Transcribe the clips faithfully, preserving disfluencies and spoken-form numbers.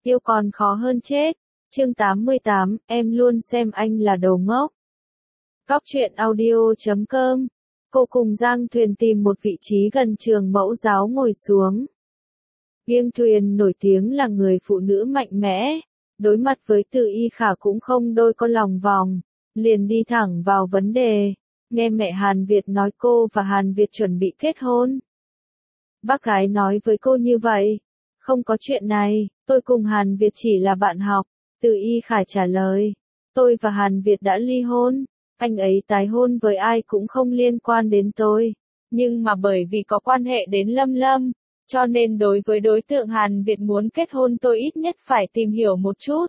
Yêu còn khó hơn chết. Chương tám mươi tám, em luôn xem anh là đồ ngốc. Góc truyện audio chấm com. Cô cùng Giang Thuyền tìm một vị trí gần trường mẫu giáo ngồi xuống. Giang Thuyền nổi tiếng là người phụ nữ mạnh mẽ, đối mặt với Từ Y Khả cũng không đôi co lòng vòng, liền đi thẳng vào vấn đề. Nghe mẹ Hàn Việt nói cô và Hàn Việt chuẩn bị kết hôn. Bác gái nói với cô như vậy. Không có chuyện này, tôi cùng Hàn Việt chỉ là bạn học. Từ Y Khả trả lời. Tôi và Hàn Việt đã ly hôn. Anh ấy tái hôn với ai cũng không liên quan đến tôi. Nhưng mà bởi vì có quan hệ đến Lâm Lâm, cho nên đối với đối tượng Hàn Việt muốn kết hôn tôi ít nhất phải tìm hiểu một chút.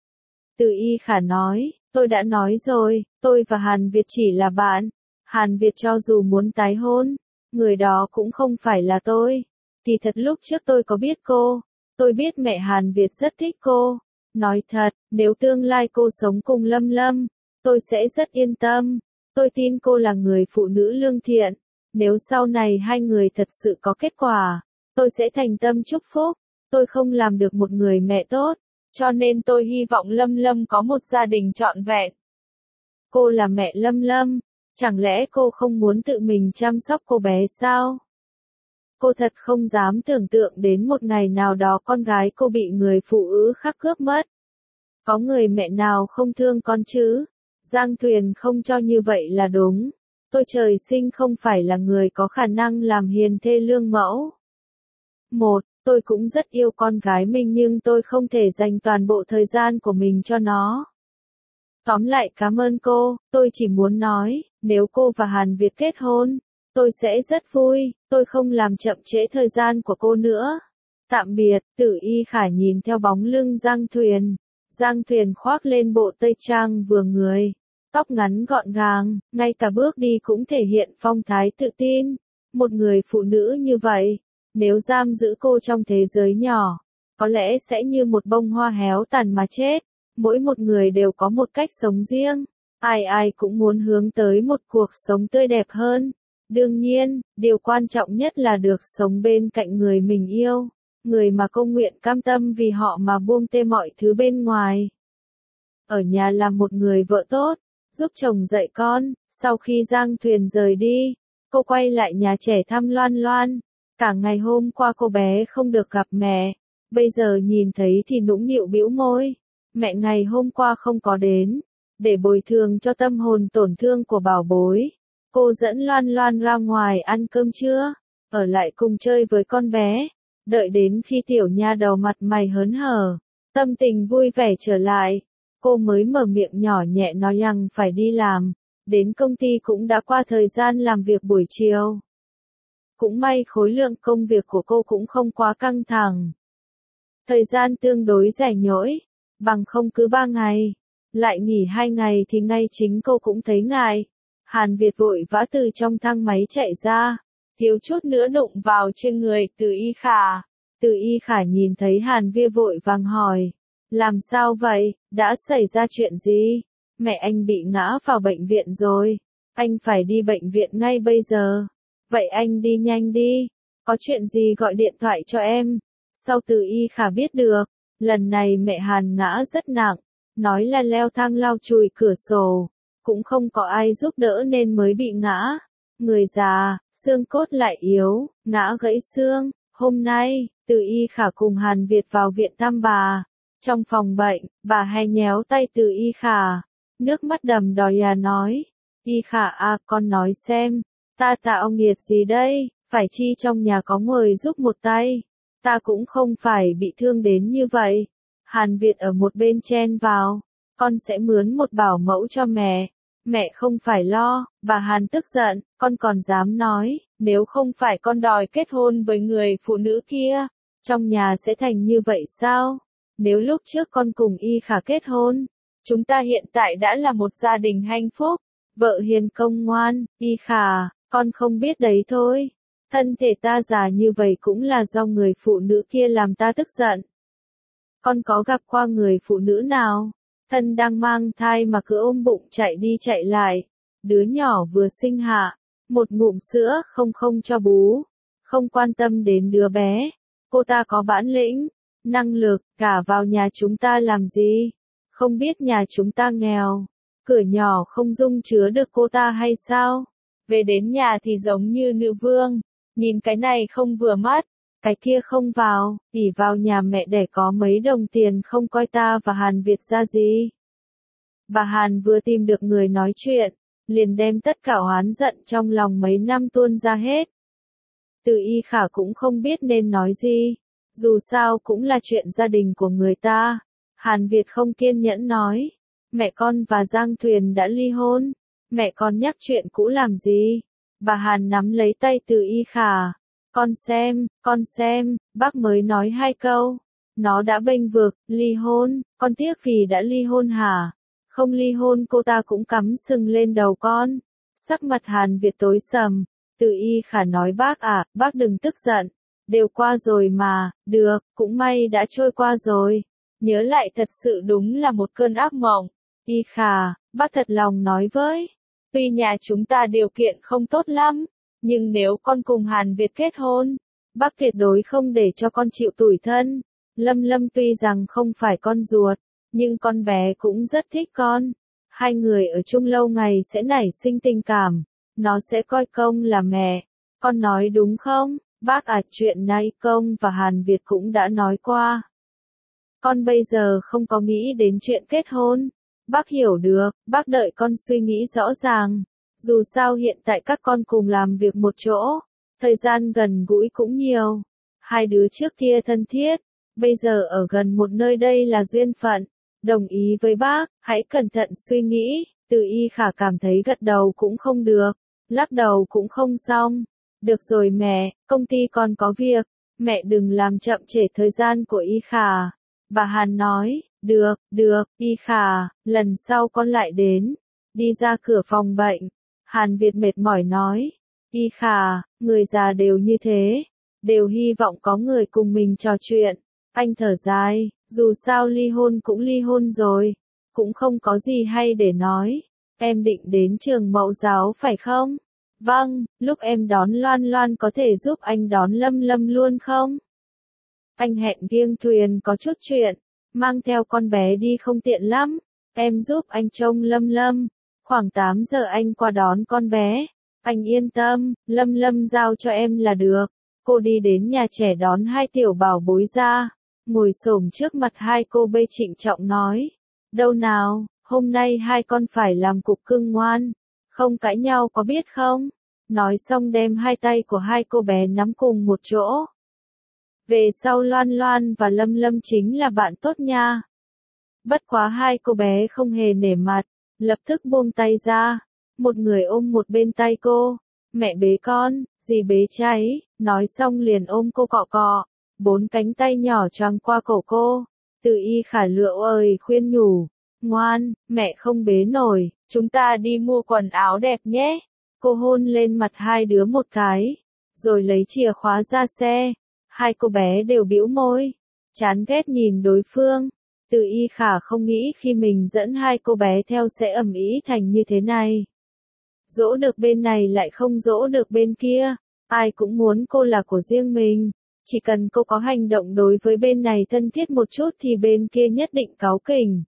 Từ Y Khả nói, tôi đã nói rồi, tôi và Hàn Việt chỉ là bạn. Hàn Việt cho dù muốn tái hôn, người đó cũng không phải là tôi. Thì thật lúc trước tôi có biết cô, tôi biết mẹ Hàn Việt rất thích cô. Nói thật, nếu tương lai cô sống cùng Lâm Lâm, tôi sẽ rất yên tâm. Tôi tin cô là người phụ nữ lương thiện. Nếu sau này hai người thật sự có kết quả, tôi sẽ thành tâm chúc phúc. Tôi không làm được một người mẹ tốt, cho nên tôi hy vọng Lâm Lâm có một gia đình trọn vẹn. Cô là mẹ Lâm Lâm, chẳng lẽ cô không muốn tự mình chăm sóc cô bé sao? Cô thật không dám tưởng tượng đến một ngày nào đó con gái cô bị người phụ nữ khác cướp mất. Có người mẹ nào không thương con chứ? Giang Thuyền không cho như vậy là đúng. Tôi trời sinh không phải là người có khả năng làm hiền thê lương mẫu. Một, tôi cũng rất yêu con gái mình nhưng tôi không thể dành toàn bộ thời gian của mình cho nó. Tóm lại cảm ơn cô, tôi chỉ muốn nói, nếu cô và Hàn Việt kết hôn, tôi sẽ rất vui, tôi không làm chậm trễ thời gian của cô nữa. Tạm biệt. Từ Y Khả nhìn theo bóng lưng Giang Thuyền. Giang Thuyền khoác lên bộ tây trang vừa người, tóc ngắn gọn gàng, ngay cả bước đi cũng thể hiện phong thái tự tin. Một người phụ nữ như vậy, nếu giam giữ cô trong thế giới nhỏ, có lẽ sẽ như một bông hoa héo tàn mà chết. Mỗi một người đều có một cách sống riêng, ai ai cũng muốn hướng tới một cuộc sống tươi đẹp hơn. Đương nhiên, điều quan trọng nhất là được sống bên cạnh người mình yêu, người mà cô nguyện cam tâm vì họ mà buông tê mọi thứ bên ngoài. Ở nhà làm một người vợ tốt, giúp chồng dạy con. Sau khi Giang Thuyền rời đi, cô quay lại nhà trẻ thăm Loan Loan. Cả ngày hôm qua cô bé không được gặp mẹ, bây giờ nhìn thấy thì nũng nịu bĩu môi. Mẹ ngày hôm qua không có đến, để bồi thường cho tâm hồn tổn thương của bảo bối. Cô dẫn Loan Loan ra ngoài ăn cơm trưa, ở lại cùng chơi với con bé. Đợi đến khi tiểu nha đầu mặt mày hớn hở, tâm tình vui vẻ trở lại, cô mới mở miệng nhỏ nhẹ nói rằng phải đi làm. Đến công ty cũng đã qua thời gian làm việc buổi chiều. Cũng may khối lượng công việc của cô cũng không quá căng thẳng. Thời gian tương đối rảnh rỗi, bằng không cứ ba ngày, lại nghỉ hai ngày thì ngay chính cô cũng thấy ngại. Hàn Việt vội vã từ trong thang máy chạy ra, thiếu chút nữa đụng vào trên người Từ Y Khả. Từ Y Khả nhìn thấy Hàn Việt vội vàng hỏi, làm sao vậy, đã xảy ra chuyện gì? Mẹ anh bị ngã vào bệnh viện rồi, anh phải đi bệnh viện ngay bây giờ. Vậy anh đi nhanh đi, có chuyện gì gọi điện thoại cho em. Sau Từ Y Khả biết được, lần này mẹ Hàn ngã rất nặng, nói là leo thang lau chùi cửa sổ, cũng không có ai giúp đỡ nên mới bị ngã. Người già, xương cốt lại yếu, ngã gãy xương. Hôm nay, Từ Y Khả cùng Hàn Việt vào viện thăm bà. Trong phòng bệnh, bà hay nhéo tay Từ Y Khả, nước mắt đầm đìa à nói, Y Khả à con nói xem, ta tạo nghiệt gì đây, phải chi trong nhà có người giúp một tay, ta cũng không phải bị thương đến như vậy. Hàn Việt ở một bên chen vào, con sẽ mướn một bảo mẫu cho mẹ, mẹ không phải lo. Bà Hàn tức giận, con còn dám nói, nếu không phải con đòi kết hôn với người phụ nữ kia, trong nhà sẽ thành như vậy sao? Nếu lúc trước con cùng Y Khả kết hôn, chúng ta hiện tại đã là một gia đình hạnh phúc, vợ hiền công ngoan. Y Khả, con không biết đấy thôi, thân thể ta già như vậy cũng là do người phụ nữ kia làm ta tức giận. Con có gặp qua người phụ nữ nào, thân đang mang thai mà cứ ôm bụng chạy đi chạy lại, đứa nhỏ vừa sinh hạ, một ngụm sữa không không cho bú, không quan tâm đến đứa bé. Cô ta có bản lĩnh, năng lực, cả vào nhà chúng ta làm gì? Không biết nhà chúng ta nghèo, cửa nhỏ không dung chứa được cô ta hay sao? Về đến nhà thì giống như nữ vương, nhìn cái này không vừa mắt, cái kia không vào, ỉ vào nhà mẹ đẻ có mấy đồng tiền không coi ta và Hàn Việt ra gì. Bà Hàn vừa tìm được người nói chuyện, liền đem tất cả oán giận trong lòng mấy năm tuôn ra hết. Từ Y Khả cũng không biết nên nói gì, dù sao cũng là chuyện gia đình của người ta. Hàn Việt không kiên nhẫn nói, mẹ con và Giang Thuyền đã ly hôn, mẹ con nhắc chuyện cũ làm gì? Bà Hàn nắm lấy tay Từ Y Khả, con xem, con xem, bác mới nói hai câu, nó đã bênh vực, ly hôn, con tiếc vì đã ly hôn hả? Không ly hôn cô ta cũng cắm sừng lên đầu con. Sắc mặt Hàn Việt tối sầm, Từ Y Khả nói bác à, bác đừng tức giận, đều qua rồi mà, được, cũng may đã trôi qua rồi. Nhớ lại thật sự đúng là một cơn ác mộng. Y Khả, bác thật lòng nói với, tuy nhà chúng ta điều kiện không tốt lắm, nhưng nếu con cùng Hàn Việt kết hôn, bác tuyệt đối không để cho con chịu tủi thân. Lâm Lâm tuy rằng không phải con ruột, nhưng con bé cũng rất thích con. Hai người ở chung lâu ngày sẽ nảy sinh tình cảm, nó sẽ coi Công là mẹ. Con nói đúng không? Bác à, chuyện này Công và Hàn Việt cũng đã nói qua. Con bây giờ không có nghĩ đến chuyện kết hôn. Bác hiểu được, bác đợi con suy nghĩ rõ ràng. Dù sao hiện tại các con cùng làm việc một chỗ, thời gian gần gũi cũng nhiều. Hai đứa trước kia thân thiết, bây giờ ở gần một nơi đây là duyên phận. Đồng ý với bác, hãy cẩn thận suy nghĩ. Từ Y Khả cảm thấy gật đầu cũng không được, lắc đầu cũng không xong. Được rồi mẹ, công ty con có việc, mẹ đừng làm chậm trễ thời gian của Y Khả. Bà Hàn nói, được, được, Y Khả, lần sau con lại đến. Đi ra cửa phòng bệnh, Hàn Việt mệt mỏi nói, Y Khả, người già đều như thế, đều hy vọng có người cùng mình trò chuyện. Anh thở dài, dù sao ly hôn cũng ly hôn rồi, cũng không có gì hay để nói. Em định đến trường mẫu giáo phải không? Vâng, lúc em đón Loan Loan có thể giúp anh đón Lâm Lâm luôn không? Anh hẹn Kiêng Thuyền có chút chuyện, mang theo con bé đi không tiện lắm, em giúp anh trông Lâm Lâm, khoảng tám giờ anh qua đón con bé. Anh yên tâm, Lâm Lâm giao cho em là được. Cô đi đến nhà trẻ đón hai tiểu bảo bối ra, ngồi xổm trước mặt hai cô bê trịnh trọng nói, đâu nào, hôm nay hai con phải làm cục cưng ngoan, không cãi nhau có biết không? Nói xong đem hai tay của hai cô bé nắm cùng một chỗ. Về sau Loan Loan và Lâm Lâm chính là bạn tốt nha. Bất quá hai cô bé không hề nể mặt, lập tức buông tay ra, một người ôm một bên tay cô, mẹ bế con, dì bế cháy, nói xong liền ôm cô cọ cọ, bốn cánh tay nhỏ choàng qua cổ cô. Từ Y Khả lựa ơi khuyên nhủ, ngoan, mẹ không bế nổi, chúng ta đi mua quần áo đẹp nhé. Cô hôn lên mặt hai đứa một cái, rồi lấy chìa khóa ra xe. Hai cô bé đều bĩu môi, chán ghét nhìn đối phương. Từ Y Khả không nghĩ khi mình dẫn hai cô bé theo sẽ ầm ĩ thành như thế này. Dỗ được bên này lại không dỗ được bên kia, ai cũng muốn cô là của riêng mình. Chỉ cần cô có hành động đối với bên này thân thiết một chút thì bên kia nhất định cáu kỉnh.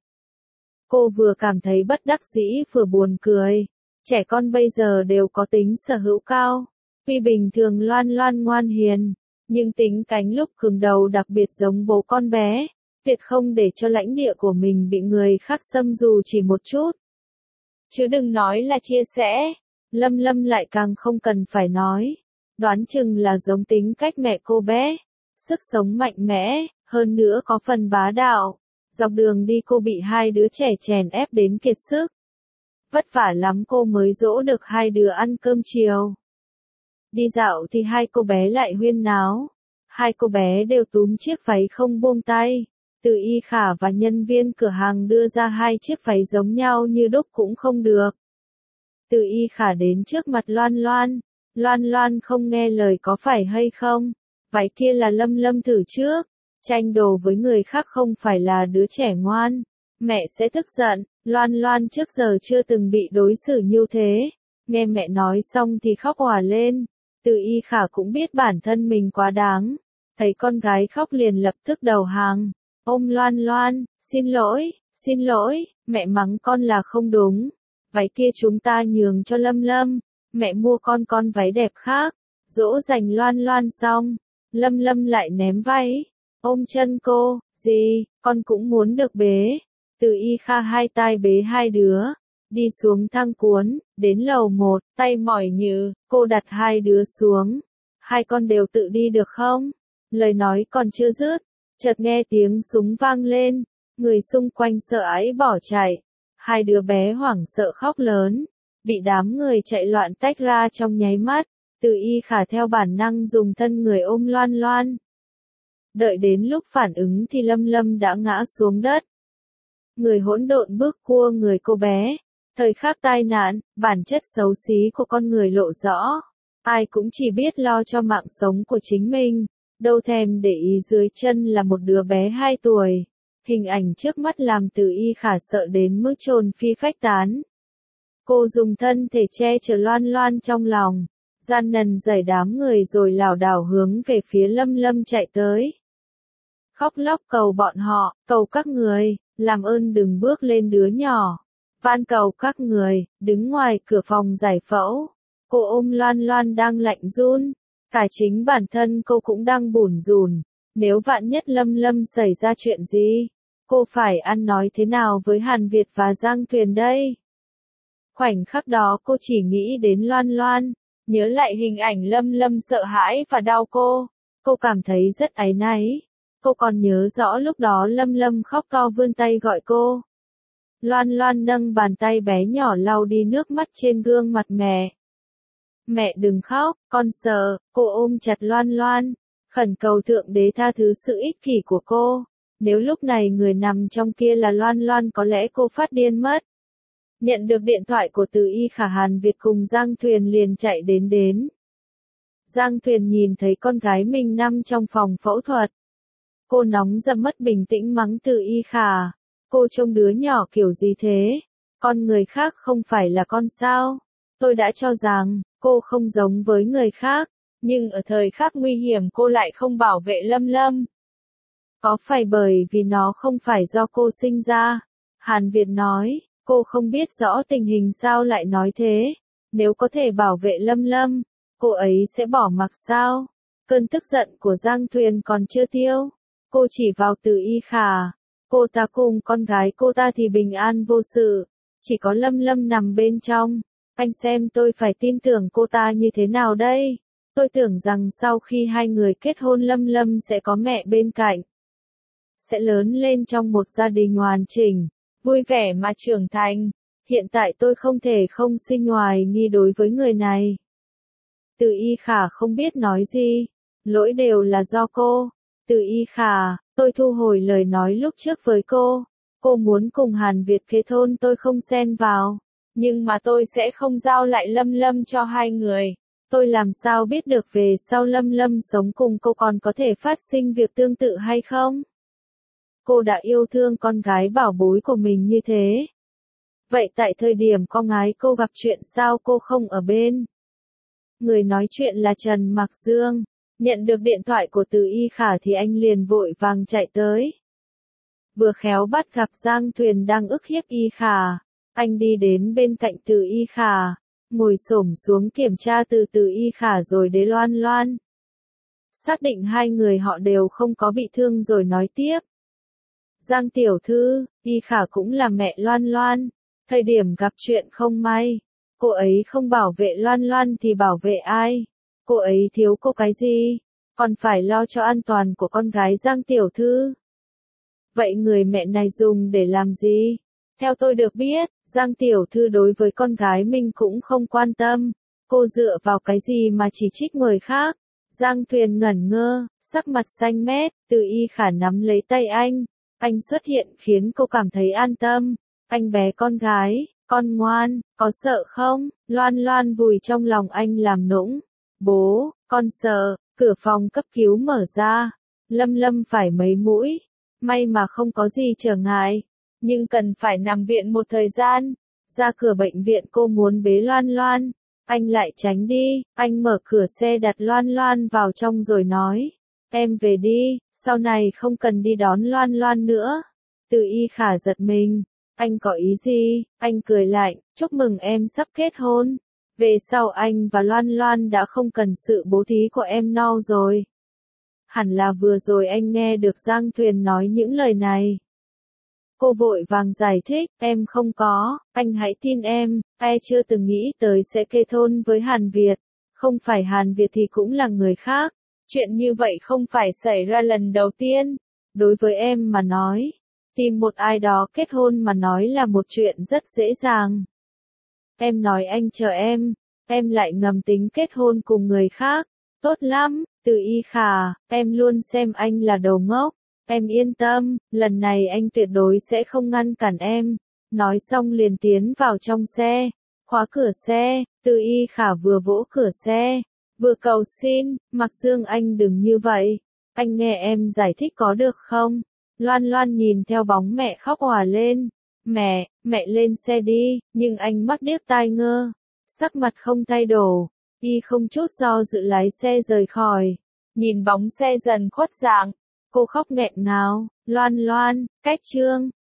Cô vừa cảm thấy bất đắc dĩ vừa buồn cười. Trẻ con bây giờ đều có tính sở hữu cao. Tuy bình thường Loan Loan ngoan hiền, nhưng tính cánh lúc cứng đầu đặc biệt giống bố con bé. Tuyệt không để cho lãnh địa của mình bị người khác xâm dù chỉ một chút. Chứ đừng nói là chia sẻ. Lâm Lâm lại càng không cần phải nói. Đoán chừng là giống tính cách mẹ cô bé. Sức sống mạnh mẽ, hơn nữa có phần bá đạo. Dọc đường đi cô bị hai đứa trẻ chèn ép đến kiệt sức. Vất vả lắm cô mới dỗ được hai đứa ăn cơm chiều. Đi dạo thì hai cô bé lại huyên náo. Hai cô bé đều túm chiếc váy không buông tay. Từ Y Khả và nhân viên cửa hàng đưa ra hai chiếc váy giống nhau như đúc cũng không được. Từ Y Khả đến trước mặt Loan Loan. Loan Loan không nghe lời có phải hay không? Váy kia là Lâm Lâm thử trước. Tranh đồ với người khác không phải là đứa trẻ ngoan. Mẹ sẽ tức giận. Loan Loan trước giờ chưa từng bị đối xử như thế. Nghe mẹ nói xong thì khóc òa lên. Từ Y Khả cũng biết bản thân mình quá đáng. thấy con gái khóc liền lập tức đầu hàng, ôm Loan Loan, xin lỗi, xin lỗi, mẹ mắng con là không đúng, váy kia chúng ta nhường cho Lâm Lâm, mẹ mua con con váy đẹp khác, dỗ dành Loan Loan xong, Lâm Lâm lại ném váy, ôm chân cô, gì, con cũng muốn được bế, Từ Y Kha hai tay bế hai đứa, đi xuống thang cuốn, đến lầu một, tay mỏi nhừ, cô đặt hai đứa xuống, hai con đều tự đi được không? Lời nói còn chưa dứt, chợt nghe tiếng súng vang lên, người xung quanh sợ hãi bỏ chạy, hai đứa bé hoảng sợ khóc lớn, bị đám người chạy loạn tách ra trong nháy mắt, Từ Y Khả theo bản năng dùng thân người ôm Loan Loan. Đợi đến lúc phản ứng thì Lâm Lâm đã ngã xuống đất. Người hỗn độn bước cua người cô bé, thời khắc tai nạn, bản chất xấu xí của con người lộ rõ, ai cũng chỉ biết lo cho mạng sống của chính mình. Đâu thèm để ý dưới chân là một đứa bé hai tuổi. Hình ảnh trước mắt làm Từ Y Khả sợ đến mức hồn phi phách tán. Cô dùng thân thể che chở Loan Loan trong lòng, gian nần đẩy đám người rồi lảo đảo hướng về phía Lâm Lâm chạy tới. Khóc lóc cầu bọn họ, cầu các người, làm ơn đừng bước lên đứa nhỏ. Van cầu các người, đứng ngoài cửa phòng giải phẫu. Cô ôm Loan Loan đang lạnh run. Cả chính bản thân cô cũng đang bủn rủn, nếu vạn nhất Lâm Lâm xảy ra chuyện gì, cô phải ăn nói thế nào với Hàn Việt và Giang Tuyền đây? Khoảnh khắc đó cô chỉ nghĩ đến Loan Loan, nhớ lại hình ảnh Lâm Lâm sợ hãi và đau cô, cô cảm thấy rất áy náy. Cô còn nhớ rõ lúc đó Lâm Lâm khóc to vươn tay gọi cô. Loan Loan nâng bàn tay bé nhỏ lau đi nước mắt trên gương mặt mẹ. Mẹ đừng khóc, con sợ, cô ôm chặt Loan Loan, khẩn cầu Thượng Đế tha thứ sự ích kỷ của cô. Nếu lúc này người nằm trong kia là Loan Loan có lẽ cô phát điên mất. Nhận được điện thoại của Từ Y Khả, Hàn Việt cùng Giang Tuyền liền chạy đến đến. Giang Tuyền nhìn thấy con gái mình nằm trong phòng phẫu thuật. Cô nóng giận mất bình tĩnh mắng Từ Y Khả. Cô trông đứa nhỏ kiểu gì thế? Con người khác không phải là con sao? Tôi đã cho rằng, cô không giống với người khác, nhưng ở thời khắc nguy hiểm cô lại không bảo vệ Lâm Lâm. Có phải bởi vì nó không phải do cô sinh ra? Hàn Việt nói, cô không biết rõ tình hình sao lại nói thế. Nếu có thể bảo vệ Lâm Lâm, cô ấy sẽ bỏ mặc sao? Cơn tức giận của Giang Tuyền còn chưa tiêu. Cô chỉ vào Từ Y Khả. Cô ta cùng con gái cô ta thì bình an vô sự. Chỉ có Lâm Lâm nằm bên trong. Anh xem tôi phải tin tưởng cô ta như thế nào đây? Tôi tưởng rằng sau khi hai người kết hôn Lâm Lâm sẽ có mẹ bên cạnh. Sẽ lớn lên trong một gia đình hoàn chỉnh, vui vẻ mà trưởng thành. Hiện tại tôi không thể không sinh hoài nghi đối với người này. Từ Y Khả không biết nói gì. Lỗi đều là do cô. Từ Y Khả, tôi thu hồi lời nói lúc trước với cô. Cô muốn cùng Hàn Việt kết hôn tôi không xen vào. Nhưng mà tôi sẽ không giao lại Lâm Lâm cho hai người. Tôi làm sao biết được về sau Lâm Lâm sống cùng cô còn có thể phát sinh việc tương tự hay không? Cô đã yêu thương con gái bảo bối của mình như thế. Vậy tại thời điểm con gái cô gặp chuyện sao cô không ở bên? Người nói chuyện là Trần Mạc Dương. Nhận được điện thoại của Từ Y Khả thì anh liền vội vàng chạy tới. Vừa khéo bắt gặp Giang Tuyền đang ức hiếp Y Khả. Anh đi đến bên cạnh Từ Y Khả, ngồi xổm xuống kiểm tra từ Từ Y Khả rồi đến Loan Loan. Xác định hai người họ đều không có bị thương rồi nói tiếp. Giang tiểu thư, Y Khả cũng là mẹ Loan Loan. Thời điểm gặp chuyện không may, cô ấy không bảo vệ Loan Loan thì bảo vệ ai? Cô ấy thiếu cô cái gì? Còn phải lo cho an toàn của con gái Giang tiểu thư. Vậy người mẹ này dùng để làm gì? Theo tôi được biết, Giang tiểu thư đối với con gái mình cũng không quan tâm. Cô dựa vào cái gì mà chỉ trích người khác? Giang Tuyền ngẩn ngơ, sắc mặt xanh mét, Từ Y Khả nắm lấy tay anh. Anh xuất hiện khiến cô cảm thấy an tâm. Anh bé con gái, con ngoan, có sợ không? Loan Loan vùi trong lòng anh làm nũng. Bố, con sợ. Cửa phòng cấp cứu mở ra. Lâm Lâm phải mấy mũi. May mà không có gì trở ngại. Nhưng cần phải nằm viện một thời gian. Ra cửa bệnh viện cô muốn bế Loan Loan. Anh lại tránh đi. Anh mở cửa xe đặt Loan Loan vào trong rồi nói. em về đi, sau này không cần đi đón Loan Loan nữa. Từ Y Khả giật mình, anh có ý gì? Anh cười lạnh, chúc mừng em sắp kết hôn. Về sau anh và Loan Loan đã không cần sự bố thí của em no rồi. Hẳn là vừa rồi anh nghe được Giang Thuyền nói những lời này. Cô vội vàng giải thích, em không có, anh hãy tin em, ai chưa từng nghĩ tới sẽ kết hôn với Hàn Việt. Không phải Hàn Việt thì cũng là người khác. Chuyện như vậy không phải xảy ra lần đầu tiên. Đối với em mà nói, tìm một ai đó kết hôn mà nói là một chuyện rất dễ dàng. Em nói anh chờ em, em lại ngầm tính kết hôn cùng người khác. Tốt lắm, Từ Y Khả, em luôn xem anh là đồ ngốc. Em yên tâm, lần này anh tuyệt đối sẽ không ngăn cản em. Nói xong liền tiến vào trong xe, khóa cửa xe. Từ Y Khả vừa vỗ cửa xe, vừa cầu xin, Mạc Dương anh đừng như vậy. Anh nghe em giải thích có được không? Loan Loan nhìn theo bóng mẹ khóc òa lên. Mẹ, mẹ lên xe đi, nhưng anh mắt điếc tai ngơ. Sắc mặt không thay đổi, y không chút do dự lái xe rời khỏi. Nhìn bóng xe dần khuất dạng, cô khóc nghẹn ngào. Loan Loan, cách chương